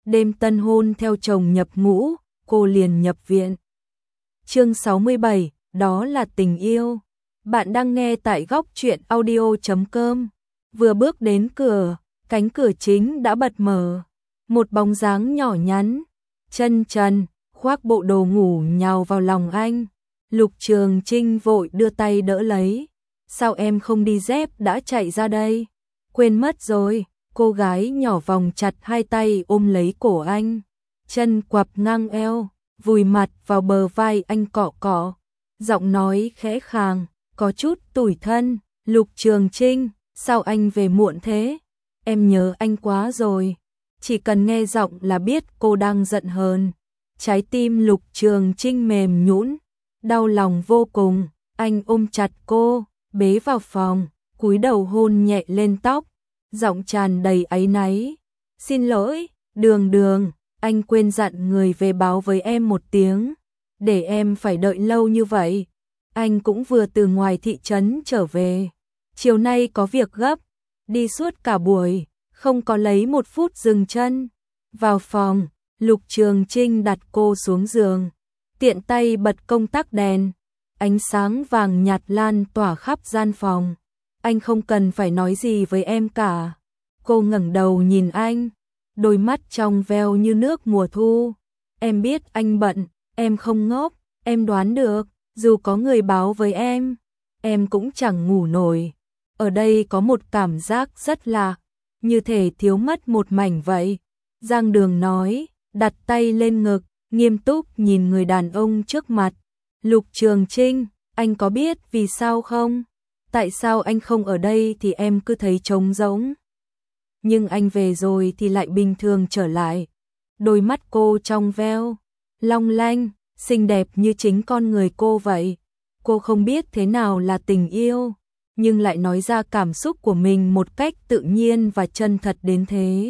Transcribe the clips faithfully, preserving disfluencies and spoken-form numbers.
đêm tân hôn theo chồng nhập ngũ, cô liền nhập viện. Chương sáu mươi bảy, đó là tình yêu. Bạn đang nghe tại góc truyện audio chấm com. Vừa bước đến cửa, cánh cửa chính đã bật mở. Một bóng dáng nhỏ nhắn, chân trần, khoác bộ đồ ngủ nhào vào lòng anh. Lục Trường Trinh vội đưa tay đỡ lấy. Sao em không đi dép đã chạy ra đây? Quên mất rồi. Cô gái nhỏ vòng chặt hai tay ôm lấy cổ anh. Chân quặp ngang eo, vùi mặt vào bờ vai anh cọ cọ. Giọng nói khẽ khàng, có chút tủi thân. Lục Trường Trinh, sao anh về muộn thế? Em nhớ anh quá rồi. Chỉ cần nghe giọng là biết cô đang giận hờn. Trái tim Lục Trường Trinh mềm nhũn, đau lòng vô cùng. Anh ôm chặt cô, bế vào phòng, cúi đầu hôn nhẹ lên tóc, giọng tràn đầy áy náy. Xin lỗi, Đường Đường, anh quên dặn người về báo với em một tiếng, để em phải đợi lâu như vậy. Anh cũng vừa từ ngoài thị trấn trở về, chiều nay có việc gấp, đi suốt cả buổi, không có lấy một phút dừng chân. Vào phòng, Lục Trường Trinh đặt cô xuống giường, tiện tay bật công tắc đèn, ánh sáng vàng nhạt lan tỏa khắp gian phòng. Anh không cần phải nói gì với em cả. Cô ngẩng đầu nhìn anh, đôi mắt trong veo như nước mùa thu. Em biết anh bận, em không ngốc, em đoán được, dù có người báo với em, em cũng chẳng ngủ nổi. Ở đây có một cảm giác rất lạ, như thể thiếu mất một mảnh vậy. Giang Đường nói, đặt tay lên ngực, nghiêm túc nhìn người đàn ông trước mặt. Lục Trường Trinh, anh có biết vì sao không? Tại sao anh không ở đây thì em cứ thấy trống rỗng? Nhưng anh về rồi thì lại bình thường trở lại. Đôi mắt cô trong veo, long lanh, xinh đẹp như chính con người cô vậy. Cô không biết thế nào là tình yêu, nhưng lại nói ra cảm xúc của mình một cách tự nhiên và chân thật đến thế.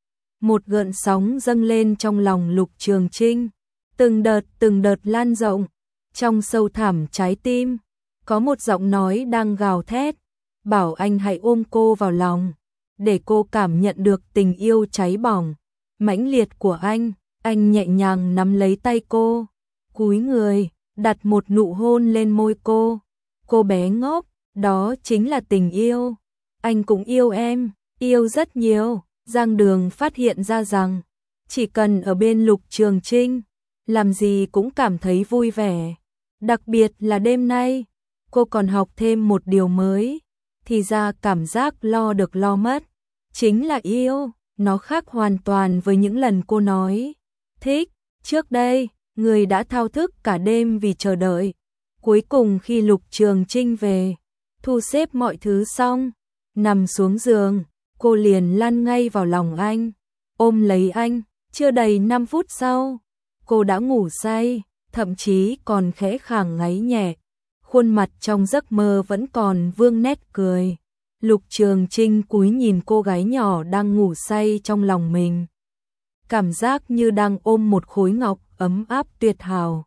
Một gợn sóng dâng lên trong lòng Lục Trường Trinh, từng đợt từng đợt lan rộng. Trong sâu thẳm trái tim, có một giọng nói đang gào thét, bảo anh hãy ôm cô vào lòng, để cô cảm nhận được tình yêu cháy bỏng, mãnh liệt của anh. Anh nhẹ nhàng nắm lấy tay cô, cúi người, đặt một nụ hôn lên môi cô. Cô bé ngốc, đó chính là tình yêu. Anh cũng yêu em, yêu rất nhiều. Giang Đường phát hiện ra rằng, chỉ cần ở bên Lục Trường Trinh, làm gì cũng cảm thấy vui vẻ. Đặc biệt là đêm nay, cô còn học thêm một điều mới. Thì ra cảm giác lo được lo mất chính là yêu. Nó khác hoàn toàn với những lần cô nói thích. Trước đây, người đã thao thức cả đêm vì chờ đợi. Cuối cùng khi Lục Trường Trinh về, thu xếp mọi thứ xong, nằm xuống giường, cô liền lăn ngay vào lòng anh, ôm lấy anh. Chưa đầy năm phút sau, cô đã ngủ say, thậm chí còn khẽ khàng ngáy nhẹ. Khuôn mặt trong giấc mơ vẫn còn vương nét cười. Lục Trường Trinh cúi nhìn cô gái nhỏ đang ngủ say trong lòng mình. Cảm giác như đang ôm một khối ngọc ấm áp tuyệt hảo.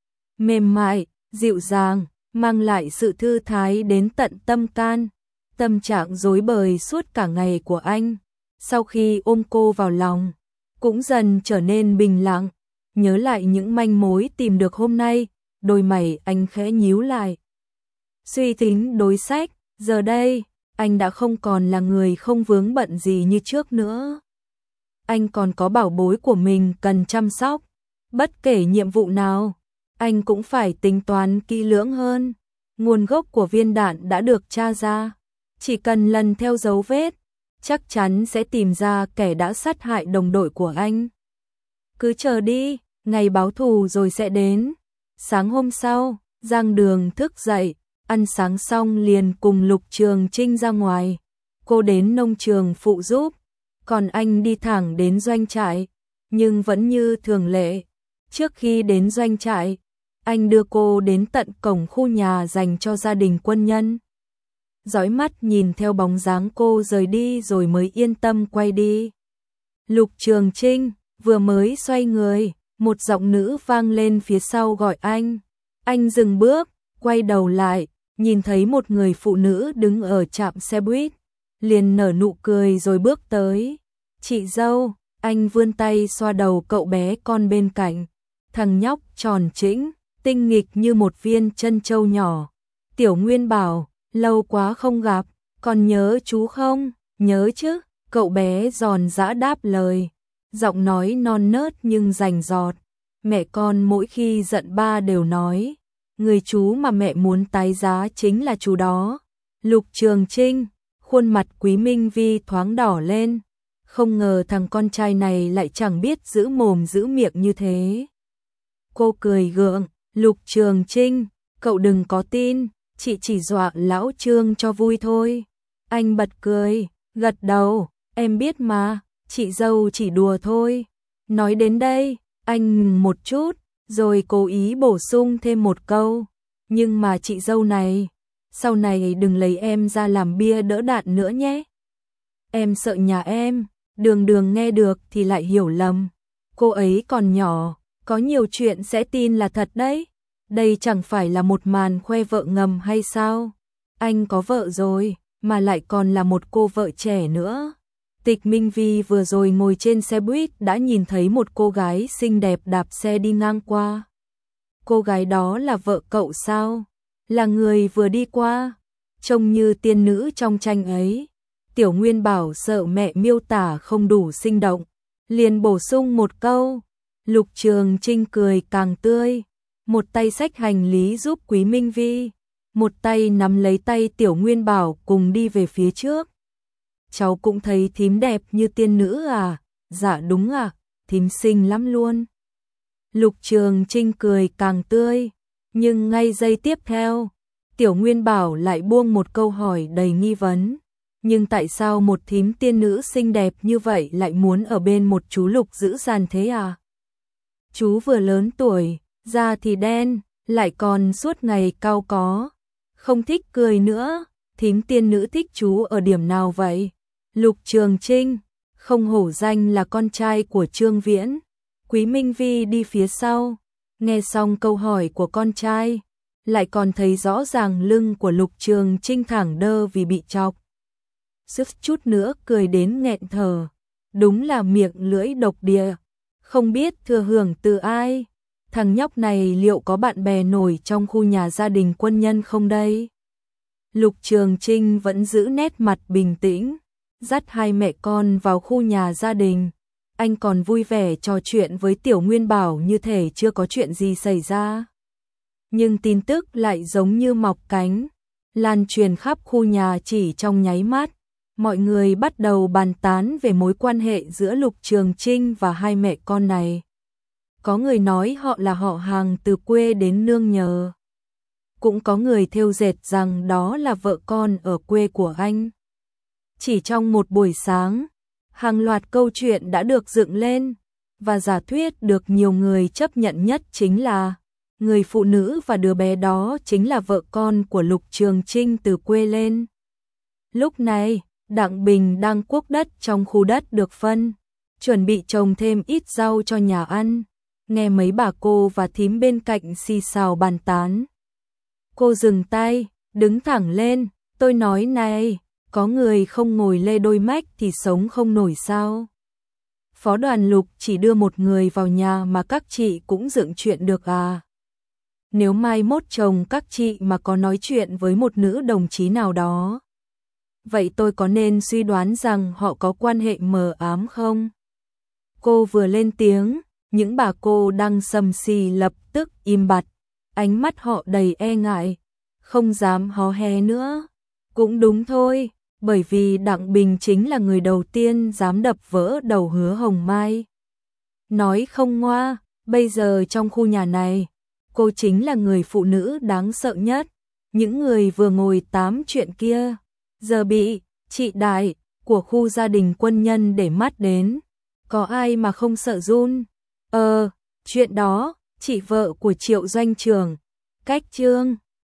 Mềm mại, dịu dàng, mang lại sự thư thái đến tận tâm can. Tâm trạng rối bời suốt cả ngày của anh, sau khi ôm cô vào lòng, cũng dần trở nên bình lặng. Nhớ lại những manh mối tìm được hôm nay, đôi mày anh khẽ nhíu lại. Suy tính đối sách, giờ đây, anh đã không còn là người không vướng bận gì như trước nữa. Anh còn có bảo bối của mình cần chăm sóc. Bất kể nhiệm vụ nào, anh cũng phải tính toán kỹ lưỡng hơn. Nguồn gốc của viên đạn đã được tra ra. Chỉ cần lần theo dấu vết, chắc chắn sẽ tìm ra kẻ đã sát hại đồng đội của anh. Cứ chờ đi, ngày báo thù rồi sẽ đến. Sáng hôm sau, Giang Đường thức dậy, ăn sáng xong liền cùng Lục Trường Trinh ra ngoài. Cô đến nông trường phụ giúp, còn anh đi thẳng đến doanh trại. Nhưng vẫn như thường lệ, trước khi đến doanh trại, anh đưa cô đến tận cổng khu nhà dành cho gia đình quân nhân. Dõi mắt nhìn theo bóng dáng cô rời đi rồi mới yên tâm quay đi. Lục Trường Trinh vừa mới xoay người, một giọng nữ vang lên phía sau gọi anh. Anh dừng bước, quay đầu lại, nhìn thấy một người phụ nữ đứng ở trạm xe buýt, liền nở nụ cười rồi bước tới. Chị dâu, Anh vươn tay xoa đầu cậu bé con bên cạnh. Thằng nhóc tròn trĩnh, tinh nghịch như một viên trân châu nhỏ. Tiểu Nguyên bảo, lâu quá không gặp, còn nhớ chú không? Nhớ chứ, cậu bé giòn giã đáp lời. Giọng nói non nớt nhưng rành rọt. Mẹ con mỗi khi giận ba đều nói, người chú mà mẹ muốn tái giá chính là chú đó. Lục Trường Trinh, khuôn mặt Quý Minh Vi thoáng đỏ lên. Không ngờ thằng con trai này lại chẳng biết giữ mồm giữ miệng như thế. Cô cười gượng, Lục Trường Trinh, cậu đừng có tin, chị chỉ dọa lão Trương cho vui thôi. Anh bật cười, gật đầu, em biết mà, chị dâu chỉ đùa thôi. Nói đến đây, anh ngừng một chút, rồi cố ý bổ sung thêm một câu. Nhưng mà chị dâu này, sau này đừng lấy em ra làm bia đỡ đạn nữa nhé. Em sợ nhà em, đường đường nghe được thì lại hiểu lầm. Cô ấy còn nhỏ, có nhiều chuyện sẽ tin là thật đấy. Đây chẳng phải là một màn khoe vợ ngầm hay sao? Anh có vợ rồi, mà lại còn là một cô vợ trẻ nữa. Tịch Minh Vi vừa rồi ngồi trên xe buýt đã nhìn thấy một cô gái xinh đẹp đạp xe đi ngang qua. Cô gái đó là vợ cậu sao? Là người vừa đi qua, trông như tiên nữ trong tranh ấy. Tiểu Nguyên bảo sợ mẹ miêu tả không đủ sinh động, liền bổ sung một câu. Lục Trường Trinh cười càng tươi, một tay xách hành lý giúp Quý Minh Vi, một tay nắm lấy tay Tiểu Nguyên bảo cùng đi về phía trước. Cháu cũng thấy thím đẹp như tiên nữ à? Dạ đúng à, thím xinh lắm luôn. Lục Trường Trinh cười càng tươi, nhưng ngay giây tiếp theo, Tiểu Nguyên bảo lại buông một câu hỏi đầy nghi vấn. Nhưng tại sao một thím tiên nữ xinh đẹp như vậy lại muốn ở bên một chú Lục dữ dằn thế à? Chú vừa lớn tuổi, da thì đen, lại còn suốt ngày cau có, không thích cười nữa. Thím tiên nữ thích chú ở điểm nào vậy? Lục Trường Trinh, không hổ danh là con trai của Trương Viễn. Quý Minh Vi đi phía sau, nghe xong câu hỏi của con trai, lại còn thấy rõ ràng lưng của Lục Trường Trinh thẳng đơ vì bị chọc. Sức chút nữa cười đến nghẹn thở, đúng là miệng lưỡi độc địa, không biết thừa hưởng từ ai. Thằng nhóc này liệu có bạn bè nổi trong khu nhà gia đình quân nhân không đây? Lục Trường Trinh vẫn giữ nét mặt bình tĩnh, dắt hai mẹ con vào khu nhà gia đình. Anh còn vui vẻ trò chuyện với Tiểu Nguyên bảo như thể chưa có chuyện gì xảy ra. Nhưng tin tức lại giống như mọc cánh, lan truyền khắp khu nhà chỉ trong nháy mắt. Mọi người bắt đầu bàn tán về mối quan hệ giữa Lục Trường Trinh và hai mẹ con này. Có người nói họ là họ hàng từ quê đến nương nhờ. Cũng có người thêu dệt rằng đó là vợ con ở quê của anh. Chỉ trong một buổi sáng, hàng loạt câu chuyện đã được dựng lên, và giả thuyết được nhiều người chấp nhận nhất chính là người phụ nữ và đứa bé đó chính là vợ con của Lục Trường Trinh từ quê lên. Lúc này, Đặng Bình đang cuốc đất trong khu đất được phân, chuẩn bị trồng thêm ít rau cho nhà ăn. Nghe mấy bà cô và thím bên cạnh xì xào bàn tán. Cô dừng tay, đứng thẳng lên, tôi nói này, có người không ngồi lê đôi mách thì sống không nổi sao? Phó đoàn Lục chỉ đưa một người vào nhà mà các chị cũng dựng chuyện được à? Nếu mai mốt chồng các chị mà có nói chuyện với một nữ đồng chí nào đó, vậy tôi có nên suy đoán rằng họ có quan hệ mờ ám không? Cô vừa lên tiếng, những bà cô đang sầm xì lập tức im bặt, ánh mắt họ đầy e ngại, không dám hó hé nữa. Cũng đúng thôi, bởi vì Đặng Bình chính là người đầu tiên dám đập vỡ đầu Hứa Hồng Mai. Nói không ngoa, bây giờ trong khu nhà này, cô chính là người phụ nữ đáng sợ nhất. Những người vừa ngồi tám chuyện kia, giờ bị chị Đại của khu gia đình quân nhân để mắt đến. Có ai mà không sợ run? Ờ, chuyện đó, chị vợ của Triệu Doanh Trường, cách Trương